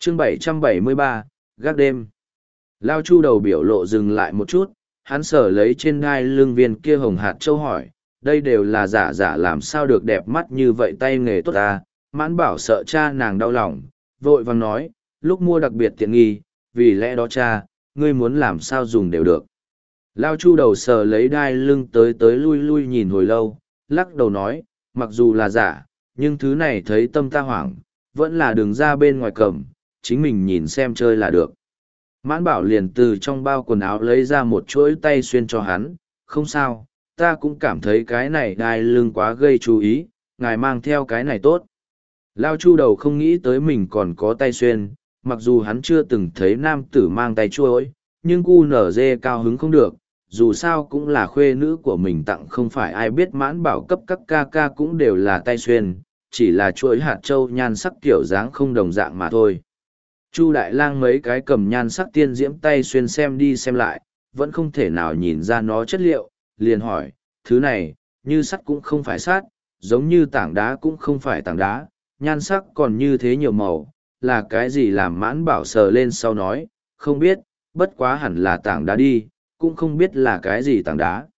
chương 773, gác đêm. Lao Chu đầu biểu lộ dừng lại một chút, hắn sở lấy trên đai lưng viên kia hồng hạt châu hỏi, đây đều là giả giả làm sao được đẹp mắt như vậy, tay nghề tốt ta. Mãn Bảo sợ cha nàng đau lòng, vội vàng nói, lúc mua đặc biệt tiện nghi, vì lẽ đó cha, ngươi muốn làm sao dùng đều được. Lao Chu đầu sờ lấy đai lưng tới tới lui lui nhìn hồi lâu, lắc đầu nói, mặc dù là giả, nhưng thứ này thấy tâm ta hoảng, vẫn là đường ra bên ngoài cầm, chính mình nhìn xem chơi là được. Mãn Bảo liền từ trong bao quần áo lấy ra một chuỗi tay xuyên cho hắn, không sao, ta cũng cảm thấy cái này đai lưng quá gây chú ý, ngài mang theo cái này tốt. Lao Chu đầu không nghĩ tới mình còn có tay xuyên, mặc dù hắn chưa từng thấy nam tử mang tay chuỗi, nhưng cu nở dê cao hứng không được, dù sao cũng là khuê nữ của mình tặng, không phải ai biết Mãn Bảo cấp các ca ca cũng đều là tay xuyên, chỉ là chuỗi hạt châu nhan sắc kiểu dáng không đồng dạng mà thôi. Chu Đại Lang mấy cái cầm nhan sắc tiên diễm tay xuyên xem đi xem lại, vẫn không thể nào nhìn ra nó chất liệu, liền hỏi, thứ này, như sắt cũng không phải sắt, giống như tảng đá cũng không phải tảng đá, nhan sắc còn như thế nhiều màu, là cái gì? Làm Mãn Bảo sờ lên sau nói, không biết, bất quá hẳn là tảng đá đi, cũng không biết là cái gì tảng đá.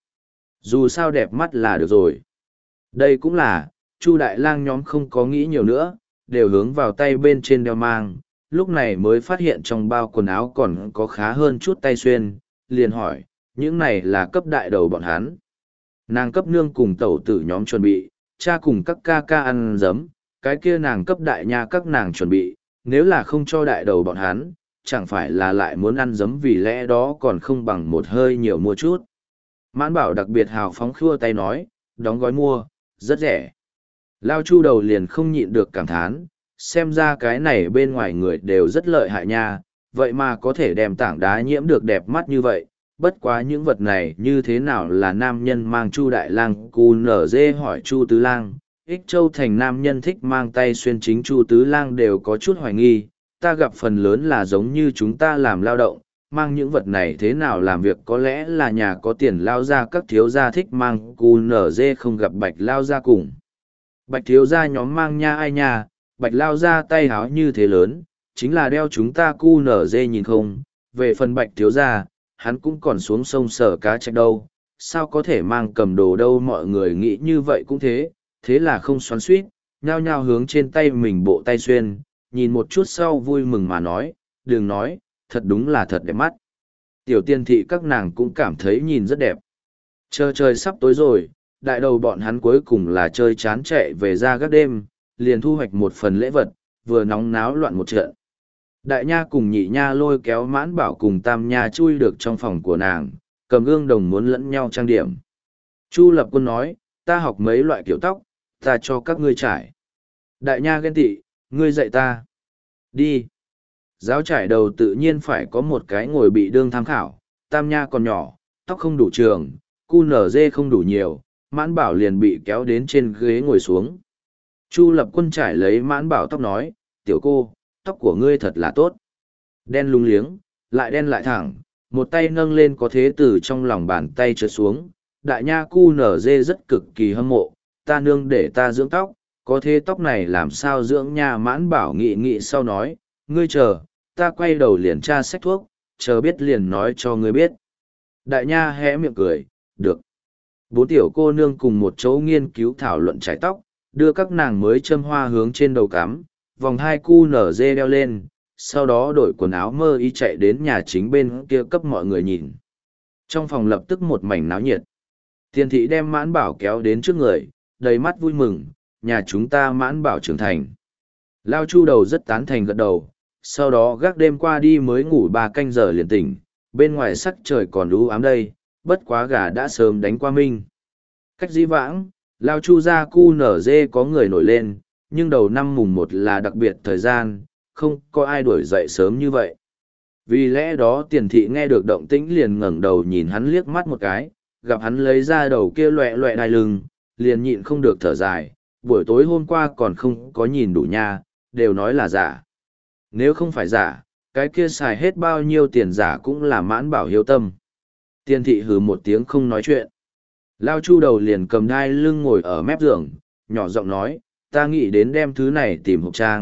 Dù sao đẹp mắt là được rồi. Đây cũng là, Chu Đại Lang nhóm không có nghĩ nhiều nữa, đều hướng vào tay bên trên đeo mang, lúc này mới phát hiện trong bao quần áo còn có khá hơn chút tay xuyên, liền hỏi, những này là cấp đại đầu bọn hắn. Nàng cấp nương cùng tẩu tử nhóm chuẩn bị, cha cùng các ca ca ăn giấm, cái kia nàng cấp đại nha các nàng chuẩn bị, nếu là không cho đại đầu bọn hắn, chẳng phải là lại muốn ăn giấm, vì lẽ đó còn không bằng một hơi nhiều mua chút. Mãn Bảo đặc biệt hào phóng khua tay nói, đóng gói mua, rất rẻ. Lao Chu đầu liền không nhịn được cảm thán, xem ra cái này bên ngoài người đều rất lợi hại nha, vậy mà có thể đem tảng đá nhiễm được đẹp mắt như vậy. Bất quá những vật này như thế nào là nam nhân mang? Chu Đại Lang cu nở dê hỏi Chu Tứ Lang. Ích Châu thành nam nhân thích mang tay xuyên, chính Chu Tứ Lang đều có chút hoài nghi, ta gặp phần lớn là giống như chúng ta làm lao động, mang những vật này thế nào làm việc? Có lẽ là nhà có tiền lao ra, các thiếu gia thích mang, cu nở dê không gặp Bạch lao ra cùng. Bạch thiếu gia nhóm mang nha, ai nha, Bạch lao ra tay háo như thế lớn, chính là đeo chúng ta cu nở dê nhìn không. Về phần Bạch thiếu gia, hắn cũng còn xuống sông sở cá trạch đâu, sao có thể mang cầm đồ đâu? Mọi người nghĩ như vậy cũng thế, thế là không xoắn suýt, nhao nhao hướng trên tay mình bộ tay xuyên, nhìn một chút sau vui mừng mà nói, đừng nói, thật đúng là thật đẹp mắt. Tiểu tiên thị các nàng cũng cảm thấy nhìn rất đẹp. Chờ trời sắp tối rồi, đại đầu bọn hắn cuối cùng là chơi chán chạy về ra gác đêm, liền thu hoạch một phần lễ vật, vừa nóng náo loạn một trận. Đại nha cùng nhị nha lôi kéo Mãn Bảo cùng tam nha chui được trong phòng của nàng, cầm gương đồng muốn lẫn nhau trang điểm. Chu Lập Quân nói, ta học mấy loại kiểu tóc, ta cho các ngươi trải. Đại nha ghen tị, ngươi dạy ta. Đi. Giáo trải đầu tự nhiên phải có một cái ngồi bị đương tham khảo, tam nha còn nhỏ, tóc không đủ trường, cu nở dê không đủ nhiều, Mãn Bảo liền bị kéo đến trên ghế ngồi xuống. Chu Lập Quân trải lấy Mãn Bảo tóc nói, tiểu cô, tóc của ngươi thật là tốt. Đen lung liếng, lại đen lại thẳng, một tay nâng lên có thế từ trong lòng bàn tay trượt xuống. Đại nha cu nở dê rất cực kỳ hâm mộ, ta nương để ta dưỡng tóc, có thế tóc này làm sao dưỡng nha? Mãn Bảo nghị nghị sau nói, ngươi chờ, ta quay đầu liền tra sách thuốc, chờ biết liền nói cho ngươi biết. Đại nha hé miệng cười, được. Bốn tiểu cô nương cùng một chỗ nghiên cứu thảo luận trải tóc, đưa các nàng mới châm hoa hướng trên đầu cắm, vòng hai cu nở dê đeo lên, sau đó đổi quần áo mơ ý chạy đến nhà chính bên kia cấp mọi người nhìn. Trong phòng lập tức một mảnh náo nhiệt. Tiền thị đem Mãn Bảo kéo đến trước người, đầy mắt vui mừng, nhà chúng ta Mãn Bảo trưởng thành. Lao Chu đầu rất tán thành gật đầu, sau đó gác đêm qua đi mới ngủ 3 canh giờ liền tỉnh, bên ngoài sắc trời còn u ám đây, bất quá gà đã sớm đánh qua minh. Cách dĩ vãng, Lao Chu ra cu nở dê có người nổi lên, nhưng đầu năm mùng 1 là đặc biệt thời gian, không có ai đuổi dậy sớm như vậy. Vì lẽ đó tiền thị nghe được động tĩnh liền ngẩng đầu nhìn hắn liếc mắt một cái, gặp hắn lấy ra đầu kia loẹ loẹ đai lưng, liền nhịn không được thở dài, buổi tối hôm qua còn không có nhìn đủ nha, đều nói là giả. Nếu không phải giả, cái kia xài hết bao nhiêu tiền giả cũng là Mãn Bảo hiếu tâm. Tiền thị hừ một tiếng không nói chuyện. Lao Chu đầu liền cầm đai lưng ngồi ở mép giường, nhỏ giọng nói, ta nghĩ đến đem thứ này tìm hộp trang,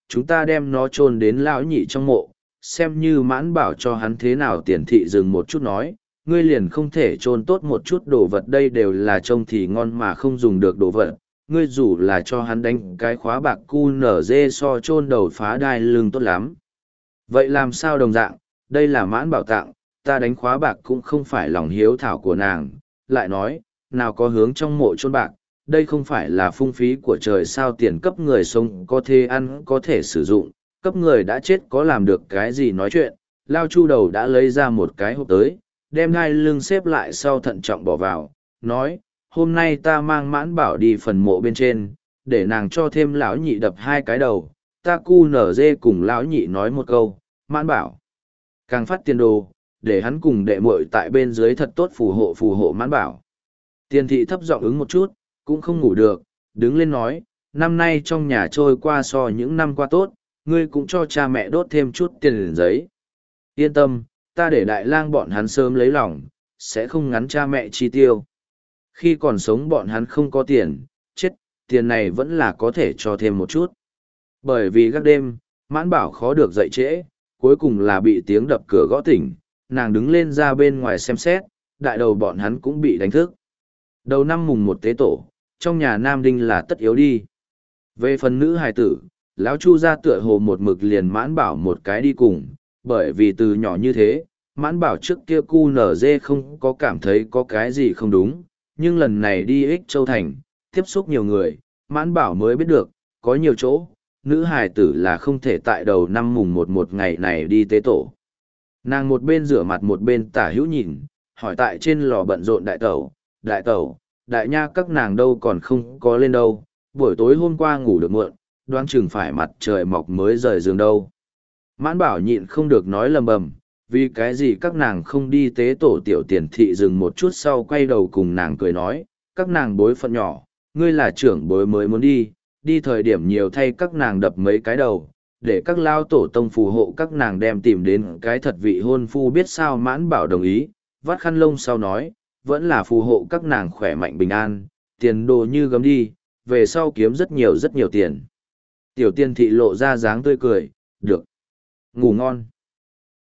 chúng ta đem nó chôn đến lão nhị trong mộ, xem như mãn bảo cho hắn thế nào. Tiền thị dừng một chút nói, ngươi liền không thể chôn tốt một chút đồ vật, đây đều là trông thì ngon mà không dùng được đồ vật. Ngươi dù là cho hắn đánh cái khóa bạc cu nở dê so chôn đầu phá đai lưng tốt lắm. Vậy làm sao đồng dạng, đây là mãn bảo tặng, ta đánh khóa bạc cũng không phải lòng hiếu thảo của nàng. Lại nói, nào có hướng trong mộ chôn bạc, đây không phải là phung phí của trời sao. Tiền cấp người sống có thể ăn có thể sử dụng, cấp người đã chết có làm được cái gì nói chuyện. Lao Chu đầu đã lấy ra một cái hộp tới, đem hai lưng xếp lại sau thận trọng bỏ vào, nói, hôm nay ta mang mãn bảo đi phần mộ bên trên, để nàng cho thêm lão nhị đập 2 cái đầu. Ta cu nở dê cùng lão nhị nói một câu, mãn bảo càng phát tiền đồ, để hắn cùng đệ muội tại bên dưới thật tốt phù hộ mãn bảo. Tiền thị thấp giọng ứng một chút, cũng không ngủ được, đứng lên nói, năm nay trong nhà trôi qua so những năm qua tốt, ngươi cũng cho cha mẹ đốt thêm chút tiền giấy. Yên tâm, ta để đại lang bọn hắn sớm lấy lòng, sẽ không ngắn cha mẹ chi tiêu. Khi còn sống bọn hắn không có tiền, chết, tiền này vẫn là có thể cho thêm một chút. Bởi vì các đêm, mãn bảo khó được dậy trễ, cuối cùng là bị tiếng đập cửa gõ tỉnh, nàng đứng lên ra bên ngoài xem xét, đại đầu bọn hắn cũng bị đánh thức. Đầu năm mùng 1 tế tổ, trong nhà nam đinh là tất yếu đi. Về phần nữ hài tử, lão Chu ra tựa hồ một mực liền mãn bảo một cái đi cùng, bởi vì từ nhỏ như thế, mãn bảo trước kia cu nở dê không có cảm thấy có cái gì không đúng, nhưng lần này đi Ích Châu Thành, tiếp xúc nhiều người, mãn bảo mới biết được, có nhiều chỗ, nữ hài tử là không thể tại đầu năm mùng 1 ngày này đi tế tổ. Nàng một bên rửa mặt một bên tả hữu nhìn, hỏi tại trên lò bận rộn đại tẩu, đại nha các nàng đâu còn không có lên đâu, buổi tối hôm qua ngủ được muộn, đoán chừng phải mặt trời mọc mới rời giường đâu. Mãn bảo nhịn không được nói lầm bầm, vì cái gì các nàng không đi tế tổ. Tiểu Tiền thị dừng một chút sau quay đầu cùng nàng cười nói, các nàng bối phận nhỏ, ngươi là trưởng bối mới muốn đi thời điểm nhiều thay các nàng đập mấy cái đầu, để các lao tổ tông phù hộ các nàng đem tìm đến cái thật vị hôn phu. Biết sao? Mãn bảo đồng ý, vắt khăn lông sau nói, vẫn là phù hộ các nàng khỏe mạnh bình an, tiền đồ như gấm đi, về sau kiếm rất nhiều tiền. Tiểu Tiền thị lộ ra dáng tươi cười, được. Ngủ ngon.